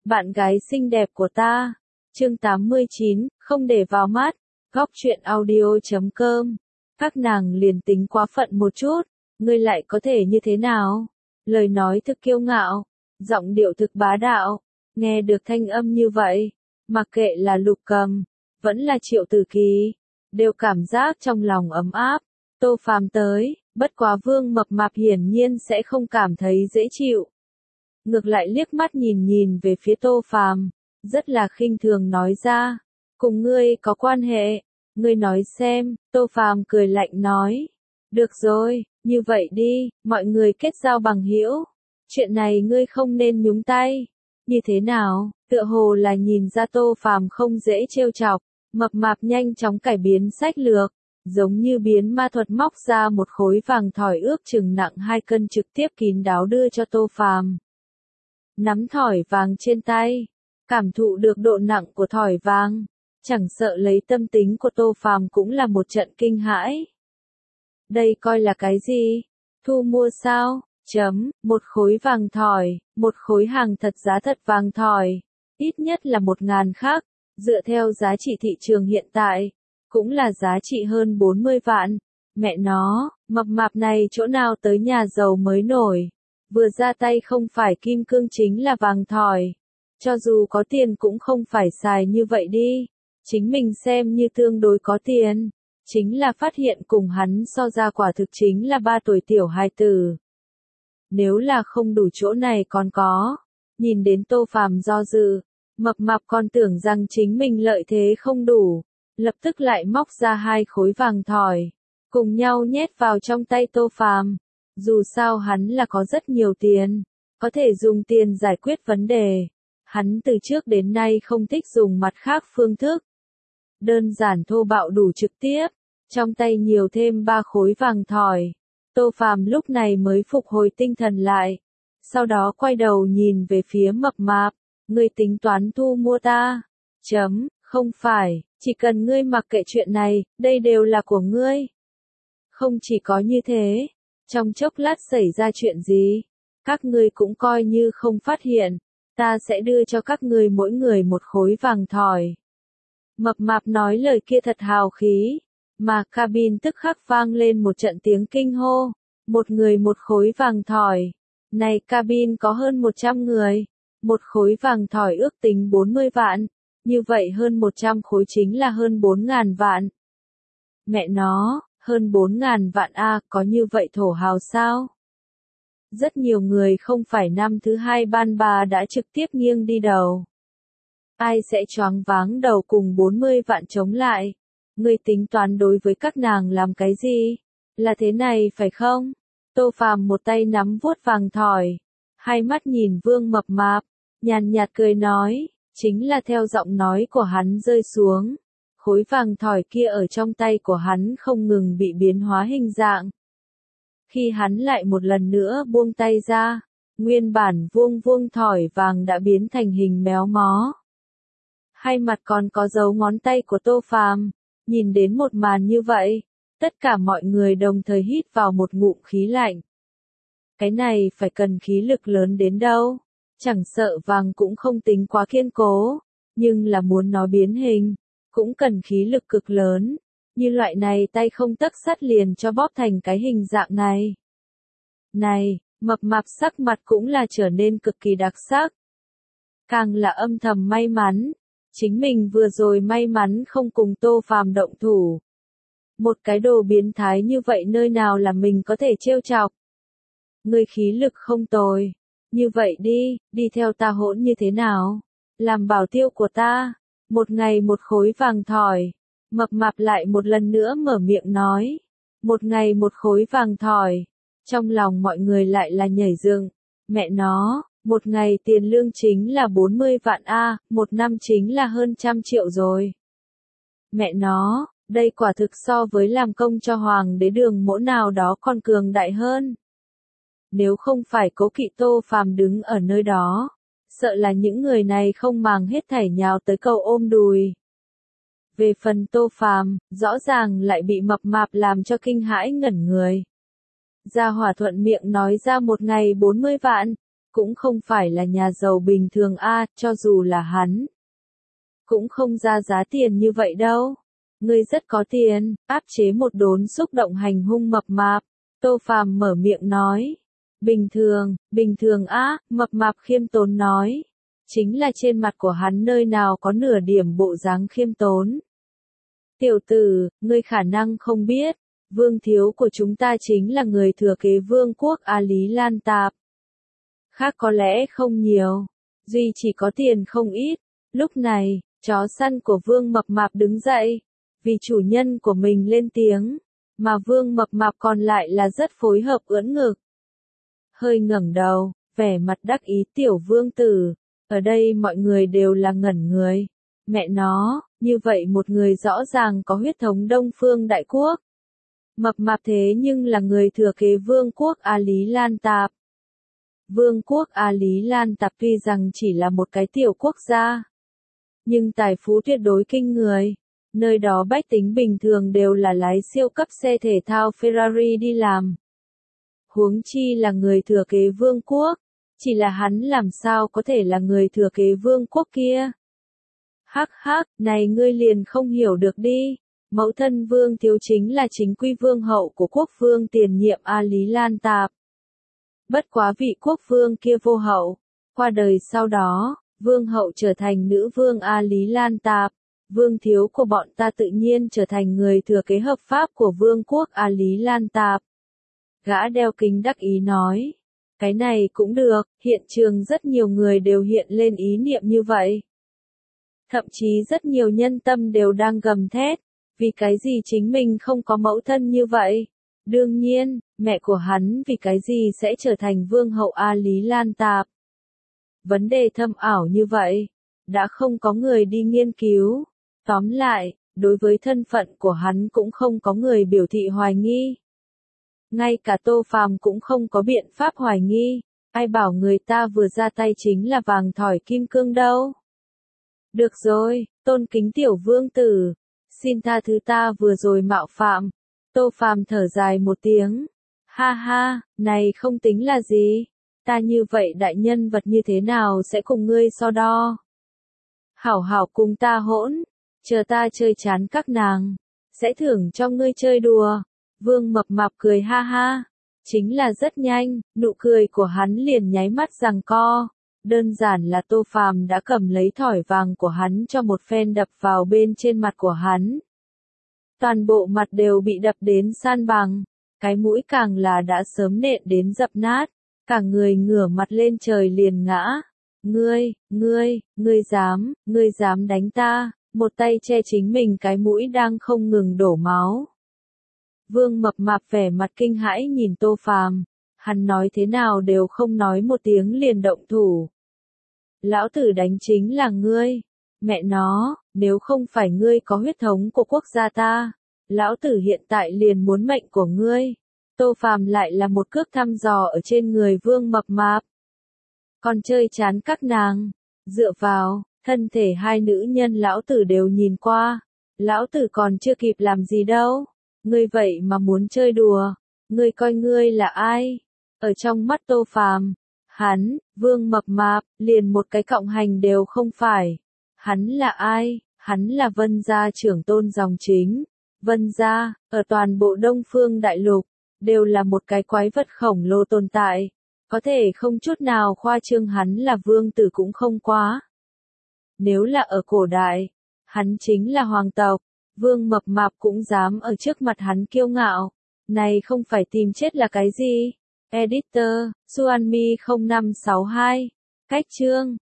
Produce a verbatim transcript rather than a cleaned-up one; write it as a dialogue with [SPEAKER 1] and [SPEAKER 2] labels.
[SPEAKER 1] bạn gái xinh đẹp của ta. Chương tám mươi chín, không để vào mắt. Góc truyện audio chấm com. Các nàng liền tính quá phận một chút, ngươi lại có thể như thế nào? Lời nói thực kiêu ngạo, giọng điệu thực bá đạo. Nghe được thanh âm như vậy, mặc kệ là Lục Cầm, vẫn là Triệu Tử Kỳ, đều cảm giác trong lòng ấm áp. Tô Phàm tới, bất quá Vương Mập Mạp hiển nhiên sẽ không cảm thấy dễ chịu. Ngược lại liếc mắt nhìn nhìn về phía Tô Phàm, rất là khinh thường nói ra, cùng ngươi có quan hệ, ngươi nói xem. Tô Phàm cười lạnh nói, được rồi, như vậy đi, mọi người kết giao bằng hữu, chuyện này ngươi không nên nhúng tay. Như thế nào? Tựa hồ là nhìn ra Tô Phàm không dễ trêu chọc, Mập Mạp nhanh chóng cải biến sách lược, giống như biến ma thuật móc ra một khối vàng thỏi ước chừng nặng hai cân trực tiếp kín đáo đưa cho Tô Phàm. Nắm thỏi vàng trên tay, cảm thụ được độ nặng của thỏi vàng, chẳng sợ lấy tâm tính của Tô Phàm cũng là một trận kinh hãi. Đây coi là cái gì? Thu mua sao? Chấm, một khối vàng thỏi, một khối hàng thật giá thật vàng thỏi, ít nhất là một ngàn khắc, dựa theo giá trị thị trường hiện tại, cũng là giá trị hơn bốn mươi vạn. Mẹ nó, Mập Mạp này chỗ nào tới nhà giàu mới nổi, vừa ra tay không phải kim cương chính là vàng thỏi. Cho dù có tiền cũng không phải xài như vậy đi, chính mình xem như tương đối có tiền, chính là phát hiện cùng hắn so ra quả thực chính là ba tuổi tiểu hài tử. Nếu là không đủ chỗ này còn có. Nhìn đến Tô Phàm do dự, Mập Mạp còn tưởng rằng chính mình lợi thế không đủ, lập tức lại móc ra hai khối vàng thỏi, cùng nhau nhét vào trong tay Tô Phàm. Dù sao hắn là có rất nhiều tiền, có thể dùng tiền giải quyết vấn đề. Hắn từ trước đến nay không thích dùng mặt khác phương thức. Đơn giản thô bạo đủ trực tiếp, trong tay nhiều thêm ba khối vàng thỏi. Tô Phàm lúc này mới phục hồi tinh thần lại, sau đó quay đầu nhìn về phía Mập Mạp, ngươi tính toán thu mua ta? Chấm, không phải, chỉ cần ngươi mặc kệ chuyện này, đây đều là của ngươi. Không chỉ có như thế, trong chốc lát xảy ra chuyện gì, các ngươi cũng coi như không phát hiện, ta sẽ đưa cho các ngươi mỗi người một khối vàng thỏi. Mập Mạp nói lời kia thật hào khí, mà cabin tức khắc vang lên một trận tiếng kinh hô, một người một khối vàng thỏi. Này cabin có hơn một trăm người, một khối vàng thỏi ước tính bốn mươi vạn, như vậy hơn một trăm khối chính là hơn bốn ngàn vạn. Mẹ nó, hơn bốn ngàn vạn a, có như vậy thổ hào sao? Rất nhiều người không phải năm thứ hai ban bà đã trực tiếp nghiêng đi đầu. Ai sẽ choáng váng đầu cùng bốn mươi vạn chống lại? Ngươi tính toán đối với các nàng làm cái gì? Là thế này phải không? Tô Phàm một tay nắm vuốt vàng thỏi, hai mắt nhìn Vương Mập Mạp, nhàn nhạt cười nói, chính là theo giọng nói của hắn rơi xuống. Khối vàng thỏi kia ở trong tay của hắn không ngừng bị biến hóa hình dạng. Khi hắn lại một lần nữa buông tay ra, nguyên bản vuông vuông thỏi vàng đã biến thành hình méo mó. Hai mặt còn có dấu ngón tay của Tô Phàm, nhìn đến một màn như vậy, tất cả mọi người đồng thời hít vào một ngụm khí lạnh. Cái này phải cần khí lực lớn đến đâu, chẳng sợ vàng cũng không tính quá kiên cố, nhưng là muốn nó biến hình, cũng cần khí lực cực lớn, như loại này tay không tấc sắt liền cho bóp thành cái hình dạng này. Này, Mập Mạp sắc mặt cũng là trở nên cực kỳ đặc sắc. Càng là âm thầm may mắn, chính mình vừa rồi may mắn không cùng Tô Phàm động thủ. Một cái đồ biến thái như vậy nơi nào là mình có thể trêu chọc. Ngươi khí lực không tồi, như vậy đi, đi theo ta hỗn như thế nào? Làm bảo tiêu của ta, một ngày một khối vàng thỏi. Mập Mạp lại một lần nữa mở miệng nói, một ngày một khối vàng thỏi. Trong lòng mọi người lại là nhảy dựng, mẹ nó, một ngày tiền lương chính là bốn mươi vạn a, một năm chính là hơn trăm triệu rồi. Mẹ nó, đây quả thực so với làm công cho hoàng đế đường mỗ nào đó còn cường đại hơn. Nếu không phải Cố Kỵ Tô Phàm đứng ở nơi đó, sợ là những người này không màng hết thảy nhào tới cầu ôm đùi. Về phần Tô Phàm, rõ ràng lại bị Mập Mạp làm cho kinh hãi ngẩn người. Gia hỏa thuận miệng nói ra một ngày bốn mươi vạn, cũng không phải là nhà giàu bình thường a, cho dù là hắn. Cũng không ra giá tiền như vậy đâu. Ngươi rất có tiền, áp chế một đốn xúc động hành hung mập mạp. Tô Phàm mở miệng nói. Bình thường, bình thường á, mập mạp khiêm tốn nói. Chính là trên mặt của hắn nơi nào có nửa điểm bộ dáng khiêm tốn. Tiểu tử, ngươi khả năng không biết, vương thiếu của chúng ta chính là người thừa kế vương quốc A Lý Lan Tạp. Khác có lẽ không nhiều, duy chỉ có tiền không ít. Lúc này, chó săn của vương mập mạp đứng dậy, vì chủ nhân của mình lên tiếng, mà vương mập mạp còn lại là rất phối hợp ưỡn ngực. Hơi ngẩng đầu, vẻ mặt đắc ý tiểu vương tử, ở đây mọi người đều là ngẩn người. Mẹ nó, như vậy một người rõ ràng có huyết thống Đông Phương Đại Quốc. Mập mạp thế nhưng là người thừa kế vương quốc A Lý Lan Tạp. Vương quốc A Lý Lan Tạp tuy rằng chỉ là một cái tiểu quốc gia, nhưng tài phú tuyệt đối kinh người. Nơi đó bách tính bình thường đều là lái siêu cấp xe thể thao Ferrari đi làm. Huống chi là người thừa kế vương quốc, chỉ là hắn làm sao có thể là người thừa kế vương quốc kia. Hắc hắc, này ngươi liền không hiểu được đi. Mẫu thân vương thiếu chính là chính quy vương hậu của quốc vương tiền nhiệm A Lý Lan Tạp. Bất quá vị quốc vương kia vô hậu, qua đời sau đó, vương hậu trở thành nữ vương A Lý Lan Tạp. Vương thiếu của bọn ta tự nhiên trở thành người thừa kế hợp pháp của vương quốc A Lý Lan Tạp. Gã đeo kính đắc ý nói. Cái này cũng được, hiện trường rất nhiều người đều hiện lên ý niệm như vậy. Thậm chí rất nhiều nhân tâm đều đang gầm thét, vì cái gì chính mình không có mẫu thân như vậy. Đương nhiên, mẹ của hắn vì cái gì sẽ trở thành vương hậu A Lý Lan Tạp. Vấn đề thâm ảo như vậy, đã không có người đi nghiên cứu. Tóm lại, đối với thân phận của hắn cũng không có người biểu thị hoài nghi. Ngay cả Tô Phàm cũng không có biện pháp hoài nghi, ai bảo người ta vừa ra tay chính là vàng thỏi kim cương đâu. Được rồi, tôn kính tiểu vương tử, xin tha thứ ta vừa rồi mạo phạm. Tô Phàm thở dài một tiếng. Ha ha, này không tính là gì, ta như vậy đại nhân vật như thế nào sẽ cùng ngươi so đo. Hảo hảo cùng ta hỗn, chờ ta chơi chán các nàng, sẽ thưởng cho ngươi chơi đùa. Vương mập mạp cười ha ha, chính là rất nhanh, nụ cười của hắn liền nháy mắt giằng co. Đơn giản là Tô Phàm đã cầm lấy thỏi vàng của hắn cho một phen đập vào bên trên mặt của hắn. Toàn bộ mặt đều bị đập đến san bằng, cái mũi càng là đã sớm nện đến dập nát, cả người ngửa mặt lên trời liền ngã. Ngươi, ngươi, ngươi dám, ngươi dám đánh ta, một tay che chính mình cái mũi đang không ngừng đổ máu. Vương mập mạp vẻ mặt kinh hãi nhìn Tô Phàm, hắn nói thế nào đều không nói một tiếng liền động thủ. Lão tử đánh chính là ngươi, mẹ nó, nếu không phải ngươi có huyết thống của quốc gia ta, lão tử hiện tại liền muốn mệnh của ngươi. Tô Phàm lại là một cước thăm dò ở trên người vương mập mạp. Còn chơi chán các nàng, dựa vào, thân thể hai nữ nhân lão tử đều nhìn qua, lão tử còn chưa kịp làm gì đâu. Ngươi vậy mà muốn chơi đùa, ngươi coi ngươi là ai? Ở trong mắt Tô Phàm, hắn, vương mập mạp, liền một cái cộng hành đều không phải. Hắn là ai? Hắn là Vân gia trưởng tôn dòng chính. Vân gia, ở toàn bộ Đông Phương Đại Lục, đều là một cái quái vật khổng lồ tồn tại. Có thể không chút nào khoa trương hắn là vương tử cũng không quá. Nếu là ở cổ đại, hắn chính là hoàng tộc. Vương mập mạp cũng dám ở trước mặt hắn kiêu ngạo. Này không phải tìm chết là cái gì? Editor, Xuanmi không năm sáu hai. Cách chương.